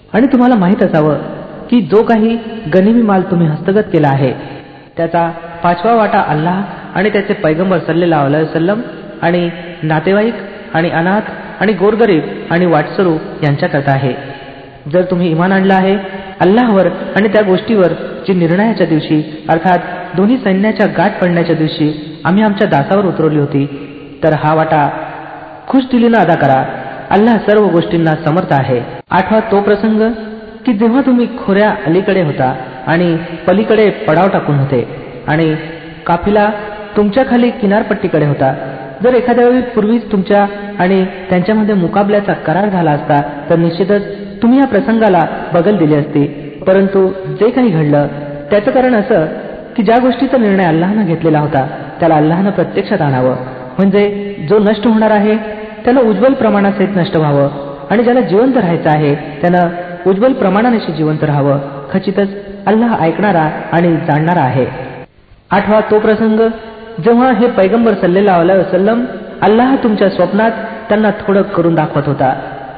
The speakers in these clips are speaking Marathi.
आणि तुम्हाला माहीत असावं की जो काही गनिमी माल तुम्ही हस्तगत केला आहे त्याचा 5वा वाटा अल्लाह आणि त्याचे पैगंबर सल्लल्लाहु अलैहि वसल्लम आणि नातेवाईक आणि अनाथ आणि गोरगरीब आणि वाटसरू यांच्याकरता आहे. जर तुम्ही इमान आणलं आहे अल्लाहवर आणि त्या गोष्टीवर जी निर्णयाच्या दिवशी अर्थात दोन्ही सैन्याच्या गाठ पडण्याच्या दिवशी आम्ही आमच्या दासावर उतरवली होती, तर हा वाटा खुशदिलीनं अदा करा. अल्लाह सर्व गोष्टींना समर्थ आहे. 8वा तो प्रसंग की जेव्हा तुम्ही खोऱ्या अलीकडे होता आणि पलीकडे पडाव टाकून होते आणि काफिला तुमच्या खाली किनारपट्टीकडे होता. जर एखाद्या वेळी पूर्वीच तुमच्या आणि त्यांच्यामध्ये मुकाबल्याचा करार झाला असता तर निश्चितच तुम्ही या प्रसंगाला बगल दिली असती. परंतु जे काही घडलं त्याचं कारण असं की ज्या गोष्टीचा निर्णय अल्लाहनं घेतलेला होता त्याला अल्लाहनं प्रत्यक्षात आणावं, म्हणजे जो नष्ट होणार आहे त्याला उज्ज्वल प्रमाणासहित नष्ट व्हावं आणि ज्याला जिवंत राहायचं आहे त्यानं उज्ज्वल प्रमाणानेशी जिवंत राहावं. खचितच अल्लाह ऐकणारा आणि जाणणारा आहे. 8वा तो प्रसंग जेव्हा हे पैगंबर सल्लल्लाहु अलैहि वसल्लम अल्लाह तुमच्या स्वप्नात त्यांना थोडं करून दाखवत होता.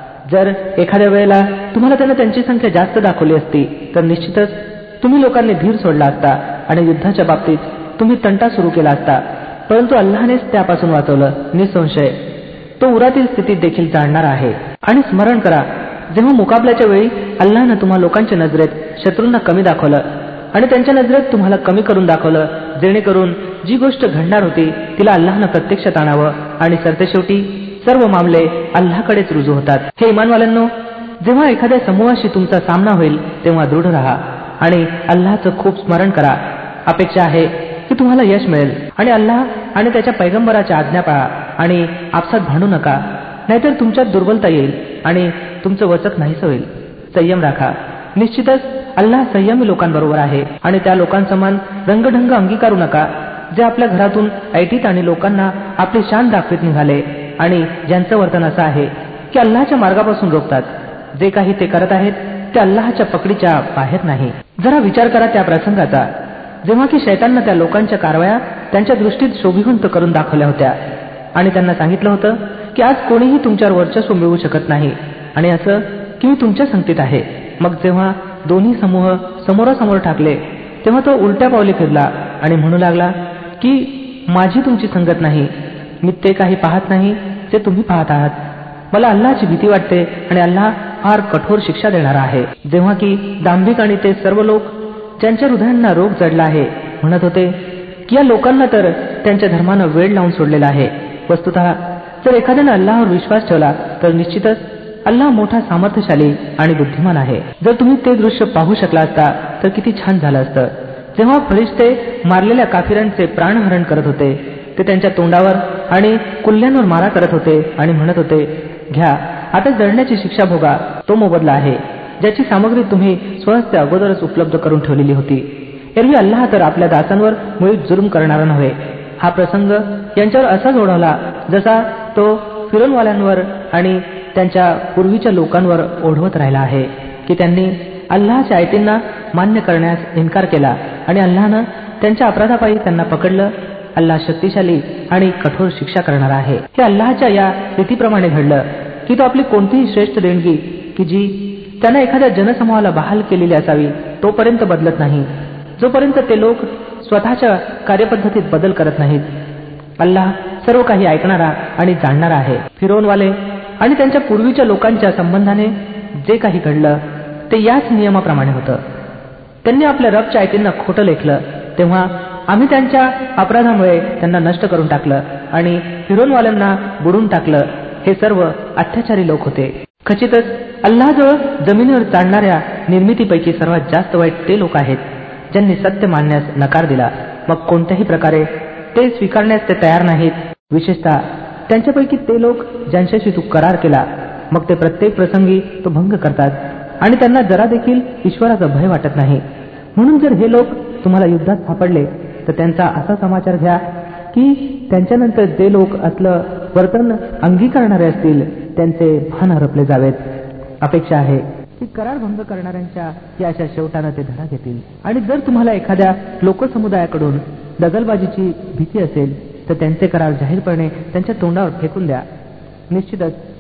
जर एखाद्या वेळेला तुम्हाला त्यानं त्यांची संख्या जास्त दाखवली असती तर निश्चितच तुम्ही लोकांनी धीर सोडला असता आणि युद्धाच्या बाबतीत तुम्ही तंटा सुरू केला असता. परंतु अल्लाहनेच त्यापासून वाचवलं. निसंशय तो उरातील स्थितीत देखील जाणणारा आहे. आणि स्मरण करा जेव्हा मुकाबल्याच्या वेळी अल्लाहनं तुम्हा लोकांच्या नजरेत शत्रूंना कमी दाखवलं आणि त्यांच्या नजरेत तुम्हाला कमी करून दाखवलं, जेणेकरून जी गोष्ट घडणार होती तिला अल्लाहनं प्रत्यक्षात आणावं आणि सरतेशेवटी सर्व मामले अल्लाहकडेच रुजू होतात. हे इमानवाल्यांनो, जेव्हा एखाद्या समूहाशी तुमचा सामना होईल तेव्हा दृढ राहा आणि अल्लाहचं खूप स्मरण करा. अपेक्षा आहे की तुम्हाला यश मिळेल आणि अल्लाह आणि त्याच्या पैगंबराच्या आज्ञा पाळा आणि आपसात भांडू नका, नाहीतर तुमच्यात दुर्बलता येईल आणि तुमचं वचक नाहीसं होईल. संयम राखा. निश्चितच अल्लाह संयमी लोकांबरोबर आहे. आणि त्या लोकांसमान रंगढंग अंगीकारू नका जे आपल्या घरातून ऐटीत आणि लोकांना आपली शान दाखवित निघाले आणि ज्यांचं वर्तन असं आहे की अल्लाहच्या मार्गापासून रोखतात. जे काही ते करत आहेत ते अल्लाहच्या पकडीच्या बाहेर नाही. जरा विचार करा त्या प्रसंगाचा जेव्हा की शैताननं त्या लोकांच्या कारवाया त्यांच्या दृष्टीत शोभिवंत करून दाखवल्या होत्या आणि त्यांना सांगितलं होतं की आज कोणीही तुमच्यावर वर्चस्व मिळवू शकत नाही आणि असं की मी तुमच्या संगतीत आहे. मग जेव्हा दोन्ही समूह समोरासमोर ठाकले तेव्हा तो उलट्या पावली फिरला आणि म्हणू लागला की माझी तुमची संगत नाही, मी ते काही पाहत नाही जे तुम्ही पाहत आहात. मला अल्लाहची भीती वाटते आणि अल्लाह फार कठोर शिक्षा देणारा आहे. जेव्हा की दांभिक आणि ते सर्व लोक ज्यांच्या हृदयांना रोग जडला आहे म्हणत होते की या लोकांना तर त्यांच्या धर्मानं वेळ लावून सोडलेला आहे. वस्तुतः जर एखाद्यानं अल्लाहवर विश्वास ठेवला तर निश्चितच अल्लाह मोठा सामर्थ्यशाली आणि बुद्धिमान आहे. जर तुम्ही ते दृश्य पाहू शकला असता तर किती छान झालं असतं. जेव्हा फरिश्ते मारलेल्या काफिरांचे प्राणहरण करत होते ते त्यांच्या तोंडावर आणि कुल्ल्यांवर मारा करत होते आणि म्हणत होते, घ्या आता जळण्याची शिक्षा भोगा. तो मोबदला आहे ज्याची सामग्री तुम्ही स्वहस्ते अगोदरच उपलब्ध करून ठेवलेली होती. एरवी अल्लाह तर आपल्या दासांवर मुळीच जुलूम करणारा नव्हे. हा प्रसंग यांच्यावर असाच ओढवला जसा तो फिरौनवाल्यांवर आणि त्यांच्या पूर्वीच्या लोकांवर ओढवत राहिला आहे की त्यांनी अल्लाहच्या आयतींना मान्य करण्यास इन्कार केला आणि अल्लाहनं त्यांच्या अपराधापायी त्यांना पकडलं. अल्लाह शक्तिशाली आणि कठोर शिक्षा करणारा आहे. हे अल्लाहच्या या रीतीप्रमाणे घडलं की तो आपली कोणतीही श्रेष्ठ देणगी की जी त्यानं एखाद्या जनसमूहाला बहाल केलेली असावी तोपर्यंत बदलत नाही, जोपर्यंत ते लोक स्वतःच्या कार्यपद्धतीत बदल करत नाहीत. अल्लाह सर्व काही ऐकणारा आणि जाणणारा आहे. फिरौनवाले आणि त्यांच्या पूर्वीच्या लोकांच्या संबंधाने जे काही घडलं ते याच नियमाप्रमाणे होतं. त्यांनी आपल्या रबच्या आयतींना खोटं लेखलं तेव्हा आम्ही त्यांच्या अपराधामुळे त्यांना नष्ट करून टाकलं आणि फिरौनवाल्यांना बुडून टाकलं. हे सर्व अत्याचारी लोक होते. खचितच अल्लाहजवळ जमिनीवर चालणाऱ्या निर्मितीपैकी सर्वात जास्त वाईट ते लोक आहेत ज्यांनी सत्य मानण्यास नकार दिला, मग कोणत्याही प्रकारे ते स्वीकारण्यास ते तयार नाहीत. विशेषतः त्यांच्यापैकी ते लोक ज्यांच्याशी तू करार केला मग ते प्रत्येक प्रसंगी तो भंग करतात आणि त्यांना जरा देखील ईश्वराचा भय वाटत नाही. म्हणून जर हे लोक तुम्हाला युद्धात सापडले तर त्यांचा असा समाचार घ्या की त्यांच्यानंतर जे लोक असलं वर्तन अंगीकारणारे असतील त्यांचे भान हरपले जावेत. अपेक्षा आहे की करार भंग करणाऱ्यांच्या या अशा शेवटानं ते धडा घेतील. आणि जर तुम्हाला एखाद्या लोकसमुदायाकडून दगलबाजीची भीती असेल तर त्यांचे करार जाहीरपणे त्यांच्या तोंडावर फेकून द्या. निश्चितच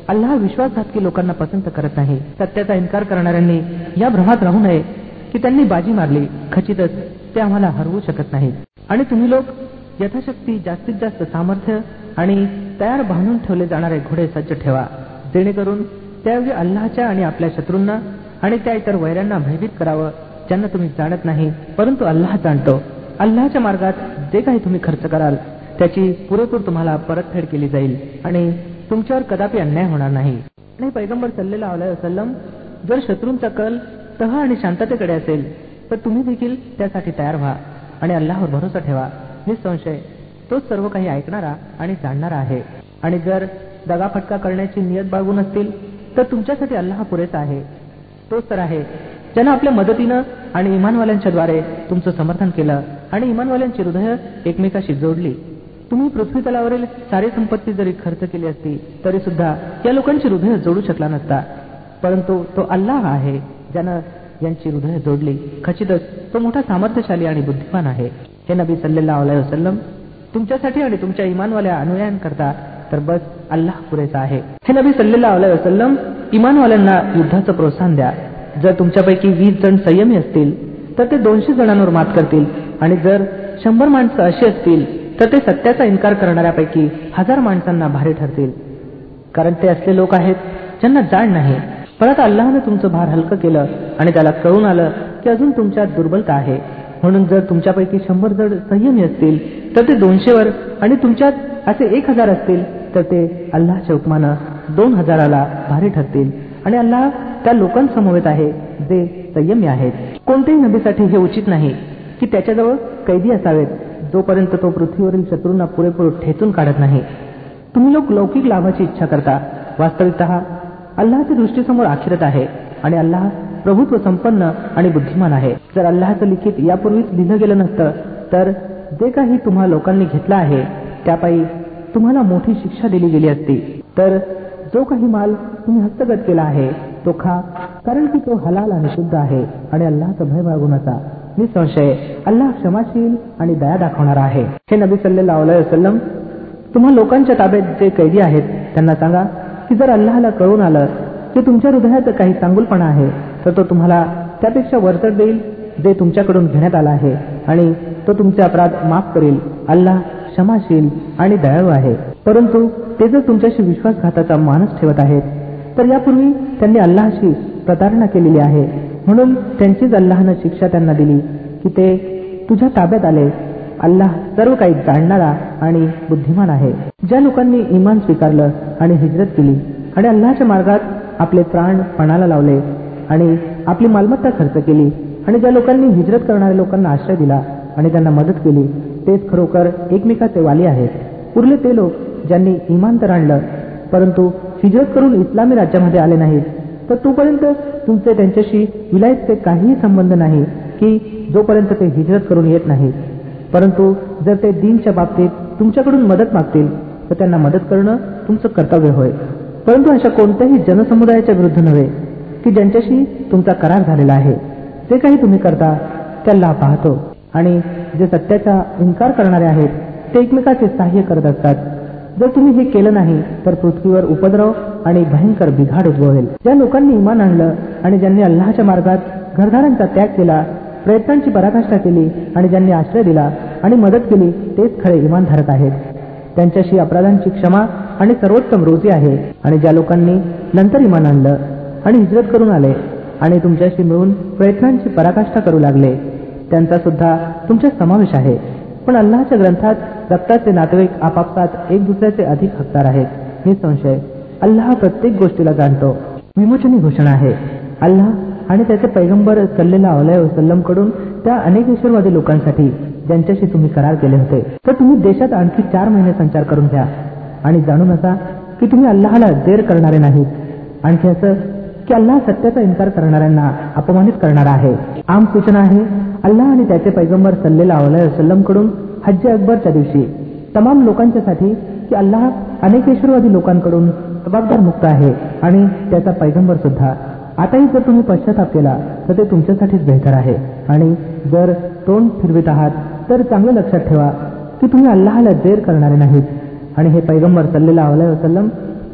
अल्लाह विश्वासघातकी लोकांना पसंत करत नाही. सत्याचा इन्कार करणाऱ्यांनी या भ्रमात राहू नये की त्यांनी बाजी मारली, खचितच ते आम्हाला हरवू शकत नाहीत. आणि तुम्ही लोक यथाशक्ती जास्तीत जास्त सामर्थ्य आणि तयार बांधून ठेवले जाणारे घोडे सज्ज ठेवा, जेणेकरून त्याऐवजी अल्लाहच्या आणि आपल्या शत्रूंना आणि त्या इतर वैऱ्यांना भयभीत करावं ज्यांना तुम्ही जाणत नाही, परंतु अल्लाह जाणतो. अल्लाहच्या मार्गात जे काही तुम्ही खर्च कराल त्याची पुरेपूर तुम्हाला परतफेड केली जाईल आणि तुमच्यावर कदापि अन्याय होणार नाही. आणि पैगंबर सल्लल्लाहु अलैहि वसल्लम, जर शत्रूंचा कल तह आणि शांततेकडे असेल तर तुम्ही देखील त्यासाठी तयार व्हा आणि अल्लाहवर भरोसा ठेवा. निसंशय तोच सर्व काही ऐकणारा आणि जाणणारा आहे. आणि जर दगाफटका करण्याची नियत बाळगून असतील तर तुमच्यासाठी अल्लाह पुरेसा आहे. तोच तर आहे ज्यानं आपल्या मदतीनं आणि इमानवाल्यांच्या द्वारे तुमचं समर्थन केलं आणि इमानवाल्यांची हृदय एकमेकाशी जोडली. तुम्ही पृथ्वी तलावरील सारी संपत्ती जरी खर्च केली असती तरी सुद्धा या लोकांची हृदय जोडू शकला नसता, परंतु तो अल्लाह आहे ज्यानं यांची हृदय जोडली. खचितच तो मोठा सामर्थ्यशाली आणि बुद्धिमान आहे. हे नबी सल्लल्लाहु अलैहि वसल्लम, तुमच्यासाठी आणि तुमच्या इमानवाल्या अनुयायांकरता तर बस अल्लाह पुरेसा आहे. हे नबी सल्लल्लाहु अलैहि वसल्लम, इमानवाल्यांना युद्धाचं प्रोत्साहन द्या. जर तुमच्यापैकी 20 जण संयमी असतील तर ते 200 जणांवर मात करतील, आणि जर 100 माणसं अशी असतील तर ते सत्याचा इन्कार करणाऱ्यापैकी 1000 माणसांना भारी ठरतील. कारण ते असले लोक आहेत ज्यांना जाण नाही. पण आता अल्लाहनं तुमचं भार हलकं केलं आणि त्याला कळून आलं की अजून तुमच्यात दुर्बलता आहे. म्हणून जर तुमच्यापैकी 100 जण संयमी असतील तर ते 200 आणि तुमच्यात असे 1000 असतील तर ते अल्लाहच्या हुकमानं 2000ला भारी ठरतील. आणि अल्लाह त्या लोकांसमवेत आहे जे संयमी आहेत. कोणत्याही नबीसाठी हे उचित नाही की त्याच्याजवळ कैदी असावेत जोपर्यंत तो पृथ्वीवरील शत्रूंना पुरेपूर ठेचून काढत नाही. तुम्ही लोक लौकिक लाभाची इच्छा करता. वास्तविकतः अल्लाहच्या दृष्टीसमोर आखिरत आहे आणि अल्लाह प्रभुत्व संपन्न आणि बुद्धिमान आहे. जर अल्लाहचं लिखित यापूर्वीच लिहिलं गेलं नसतं तर जे काही तुम्हा लोकांनी घेतलं आहे त्यापायी तुम्हाला मोठी शिक्षा दिली गेली असती. तर जो काही माल तुम्ही हस्तगत केला आहे तो खा, कारण की तो हलाल आणि शुद्ध आहे. आणि अल्लाहचा भय बाळगून असा. निसंशय अल्लाह क्षमाशील आणि दया दाखवणारा आहे. हे नबी सल्लल्लाहु अलैहि वसल्लम, तुम्हा लोकांच्या ताब्यात जे कैदी आहेत त्यांना सांगा की जर अल्लाहला कळून आलं की तुमच्या हृदयात काही चांगुलपणा आहे तर तो तुम्हाला त्यापेक्षा वरचढ देईल जे तुमच्याकडून घेण्यात आला आहे, आणि तो तुमचे अपराध माफ करेल. अल्लाह क्षमाशील आणि दयाळू आहे. परंतु ते जर तुमच्याशी विश्वासघाताचा मानस ठेवत आहेत तर यापूर्वी त्यांनी अल्लाहशी प्रतारणा केलेली आहे, म्हणून त्यांचीच अल्लाहनं शिक्षा त्यांना दिली की ते तुझ्या ताब्यात आले. अल्लाह सर्व काही जाणणारा आणि बुद्धिमान आहे. ज्या लोकांनी इमान स्वीकारलं आणि हिजरत केली आणि अल्लाहच्या मार्गात आपले प्राण पणाला लावले आणि आपली मालमत्ता खर्च केली, आणि ज्या लोकांनी हिजरत करणाऱ्या लोकांना आश्रय दिला आणि त्यांना मदत केली, तेच खरोखर एकमेकाचे वाली आहेत. उरले ते लोक ज्यांनी इमान तर आणलं परंतु हिजरत करून इस्लामी राज्यामध्ये आले नाहीत, तर तोपर्यंत तुमचे त्यांच्याशी विलायतचे काहीही संबंध नाही की जोपर्यंत ते हिजरत करून येत नाहीत. परंतु जर ते दीनच्या बाबतीत तुमच्याकडून मदत मागतील तर त्यांना मदत करणं तुमचं कर्तव्य होय. परंतु अशा कोणत्याही जनसमुदायाच्या विरुद्ध नव्हे की ज्यांच्याशी तुमचा करार झालेला आहे. जे काही तुम्ही करता ते अल्लाह पाहतो, आणि जे सत्याचा इन्कार करणारे आहेत ते एकमेकाचे सहाय्य करत असतात. जर तुम्ही हे केलं नाही तर पृथ्वीवर उपद्रव आणि भयंकर बिघाड उद्भवेल. ज्या लोकांनी इमान आणलं आणि ज्यांनी अल्लाहच्या मार्गात घरदारांचा त्याग केला, प्रयत्नांची पराकाष्ठा केली आणि ज्यांनी आश्रय दिला आणि मदत केली, तेच खरे इमानधारक आहेत. त्यांच्याशी अपराधांची क्षमा आणि सर्वोत्तम रोजी आहे. आणि ज्या लोकांनी नंतर इमान आणलं आणि हिजरत करून आले आणि तुमच्याशी मिळून प्रयत्नांची पराकाष्ठा करू लागले, त्यांचा सुद्धा तुमच्यात समावेश आहे. पण अल्लाहच्या ग्रंथात रक्ताचे नातेवाईक आपापसात एक दुसऱ्याचे अधिक हकदार आहेत. निसंशय अल्लाह प्रत्येक गोष्टीला जाणतो. विमोचनी घोषणा आहे. अल्लाह आणि त्याचे पैगंबर सल्लल्लाहु अलैहि वसल्लम कडून त्या अनेकेश्वरवादी लोकांसाठी ज्यांच्याशी तुम्ही करार केले होते. तर तुम्ही देशात आणखी 4 महिने संचार करून घ्या आणि जाणून असा की तुम्ही अल्लाहला देर करणारे नाहीत. आणखी असं की अल्लाह सत्याचा इन्कार करणाऱ्यांना अपमानित करणारा आहे. आम सूचना आहे अल्लाह आणि त्याचे पैगंबर सल्लल्लाहु अलैहि वसल्लम कडून हज्ज अकबरच्या दिवशी तमाम लोकांच्यासाठी की अल्लाह अनेकेश्वरवादी लोकांकडून जबाबदार मुक्त आहे आणि त्याचा पैगंबर सुद्धा. आताही जर तुम्ही पश्चाताप केला तर ते तुमच्यासाठीच बेहतर आहे. आणि जर तोंड फिरवित आहात तर चांगलं लक्षात ठेवा की तुम्ही अल्लाहला देर करणारे नाहीत आणि हे पैगंबर सल्लल्लाहु अलैहि वसल्लम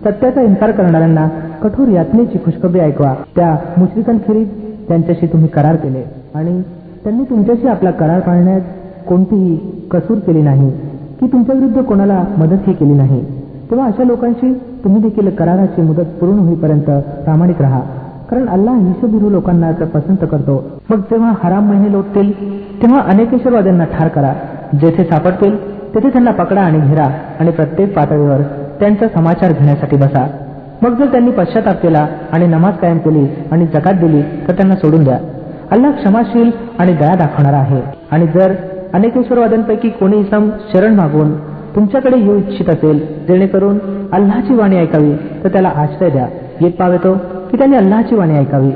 सत्याचा इन्कार करणाऱ्यांना कठोर यातनेची खुशखबरी ऐकवा. त्या मुश्रिकांखेरीज त्यांच्याशी तुम्ही करार केले आणि त्यांनी तुमच्याशी आपला करार पाळण्यात कोणतीही कसूर केली नाही की तुमच्या विरुद्ध कोणाला मदतही केली नाही. तेव्हा अशा लोकांशी तुम्ही देखील कराराची मुदत पूर्ण होईपर्यंत प्रामाणिक राहा, कारण अल्लाह ईशभिरू लोकांना पसंत करतो. मग जेव्हा हराम महिने लोटतील तेव्हा अनेकेश्वरवाद्यांना ठार करा. जेथे सापडतील तेथे त्यांना पकडा आणि घेरा आणि प्रत्येक पातळीवर त्यांचा समाचार घेण्यासाठी बसा. मग जर त्यांनी पश्चाताप केला आणि नमाज कायम केली आणि जकात दिली तर त्यांना सोडून द्या. अल्लाह क्षमाशील आणि दया दाखवणारा आहे. आणि जर अनेकेश्वरवाद्यांपैकी कोणी इसम शरण मागून तुमच्याकडे येऊ इच्छित असेल जेणेकरून अल्लाहची वाणी ऐकावी तर त्याला आश्रय द्या. येत पावेतो की त्यांनी अल्लाहची वाणी ऐकावी,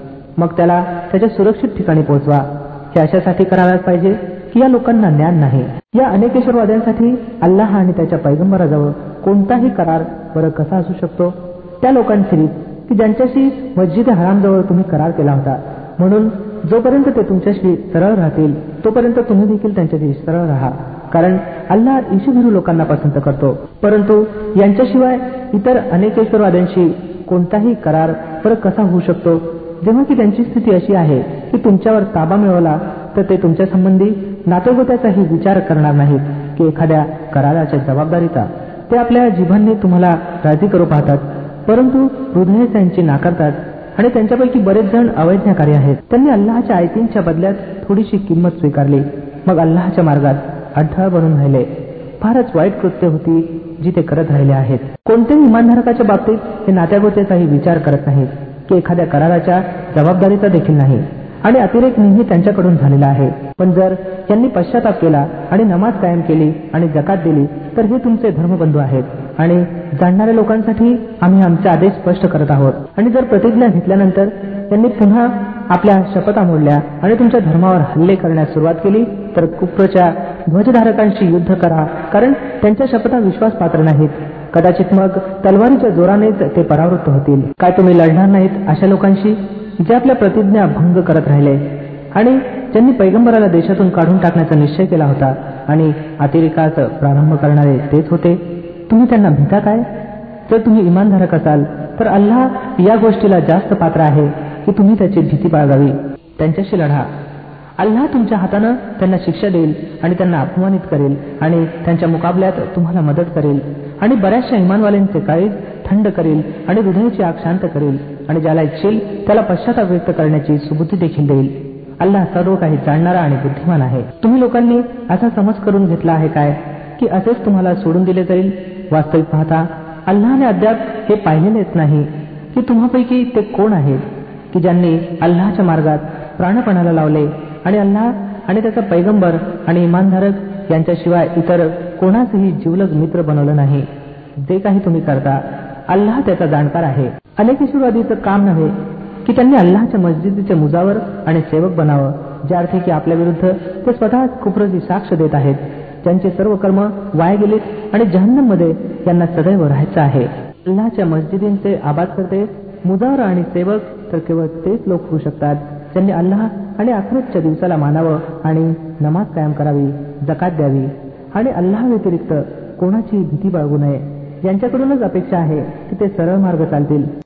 मग त्याला त्याच्या सुरक्षित ठिकाणी पोहोचवा. हे अशासाठी करायलाच पाहिजे की या लोकांना ज्ञान नाही. या अनेकेश्वरवाद्यांसाठी अल्लाह आणि त्याच्या पैगंबराजवळ कोणताही करार बरं कसा असू शकतो? त्या लोकांखेरीज की ज्यांच्याशी मस्जिद हरामजवळ तुम्ही करार केला होता. म्हणून जोपर्यंत ते तुमच्याशी सरळ राहतील तोपर्यंत तुम्ही देखील त्यांच्याशी सरळ राहा, कारण अल्लाह ईशभिरू लोकांना पसंत करतो. परंतु यांच्याशिवाय इतर अनेकेश्वरवाद्यांशी कोणताही करार बरं कसा होऊ शकतो, जेव्हा की त्यांची स्थिती अशी आहे की तुमच्यावर ताबा मिळवला तर ते तुमच्या संबंधी नातेगोत्याचाही विचार करणार नाहीत की एखाद्या कराराच्या जबाबदारीचा. ते आपल्या जिभांनी तुम्हाला राजी करू पाहतात, परंतु हृदय त्यांची नाकारतात. आणि त्यांच्यापैकी बरेच जण अवैज्ञाकारी आहेत. त्यांनी अल्लाहच्या आयतींच्या बदल्यात थोडीशी किंमत स्वीकारली, मग अल्लाहच्या मार्गात अडथळा बनून राहिले. फारच वाईट कृत्य होती जी ते करत राहिले आहेत. कोणत्याही इमानधारकाच्या बाबतीत हे नात्यागोत्याचाही विचार करत नाहीत की एखाद्या कराराच्या जबाबदारीचा देखील नाही. आणि अतिरेक नेहमी त्यांच्याकडून झालेला आहे. पण जर यांनी पश्चाताप केला आणि नमाज कायम केली आणि जकात दिली तर हे तुमचे धर्मबंधू आहेत. आणि जाणणाऱ्या लोकांसाठी आम्ही आमचे आदेश स्पष्ट करत आहोत. आणि जर प्रतिज्ञा घेतल्यानंतर त्यांनी पुन्हा आपल्या शपथा मोडल्या आणि तुमच्या धर्मावर हल्ले करण्यास सुरुवात केली तर कुफ्रच्या ध्वजधारकांशी युद्ध करा, कारण त्यांच्या शपथा विश्वासपात्र नाहीत. कदाचित मग तलवारीच्या जोरानेच ते परावृत्त होतील. काय तुम्ही लढणार नाहीत अशा लोकांशी जे आपल्या प्रतिज्ञा भंग करत राहिले आणि ज्यांनी पैगंबराला देशातून काढून टाकण्याचा निश्चय केला होता आणि अतिरेकास प्रारंभ करणारे तेच होते? तुम्ही त्यांना भीता काय? जर तुम्ही इमानधारक असाल तर अल्लाह या गोष्टीला जास्त पात्र आहे की तुम्ही त्याची भीती बाळगावी. त्यांच्याशी लढा. अल्लाह तुमच्या हातानं त्यांना शिक्षा देईल आणि त्यांना अपमानित करेल आणि त्यांच्या मुकाबल्यात तुम्हाला मदत करेल आणि बऱ्याचशा इमानवाल्यांचे काळीज थंड करेल आणि हृदयाची आग शांत करेल आणि ज्याला इच्छेल त्याला पश्चाताप व्यक्त करण्याची सुबुद्धी देखील देईल. अल्लाह सर्व काही जाणणारा आणि बुद्धिमान आहे. तुम्ही लोकांनी असा समज करून घेतला आहे काय की असेच तुम्हाला सोडून दिले जाईल? वास्तविक पाहता अल्लाहने अद्याप हे पाहिलेलेच नाही की तुम्हापैकी ते कोण आहेत की ज्यांनी अल्लाहच्या मार्गात प्राणपणाला लावले आणि अल्लाह आणि त्याचा पैगंबर आणि इमानधारक यांच्याशिवाय इतर कोणाचंही जिवलग मित्र बनवलं नाही. जे काही तुम्ही करता अल्लाह त्याचा जाणकार आहे. अनेकेश्वरवादीचं काम नव्हे की त्यांनी अल्लाहच्या मस्जिदीचे मुजावर आणि सेवक बनावं, ज्या अर्थी की आपल्या विरुद्ध ते स्वतः कुफ्रची साक्ष देत आहेत, ज्यांचे सर्व कर्म वाया गेलेत आणि जहन्नममध्ये यांना सदैव राहायचं आहे. अल्लाहच्या मस्जिदींचे आबाद करते मुजावर आणि सेवक तर केवळ तेच लोक होऊ शकतात ज्यांनी अल्लाह आणि आखिरतच्या दिवसाला मानावं आणि नमाज कायम करावी, जकात द्यावी आणि अल्लाह व्यतिरिक्त कोणाचीही भीती बाळगू नये. यांच्याकडूनच अपेक्षा आहे की ते सरळ मार्ग चालतील.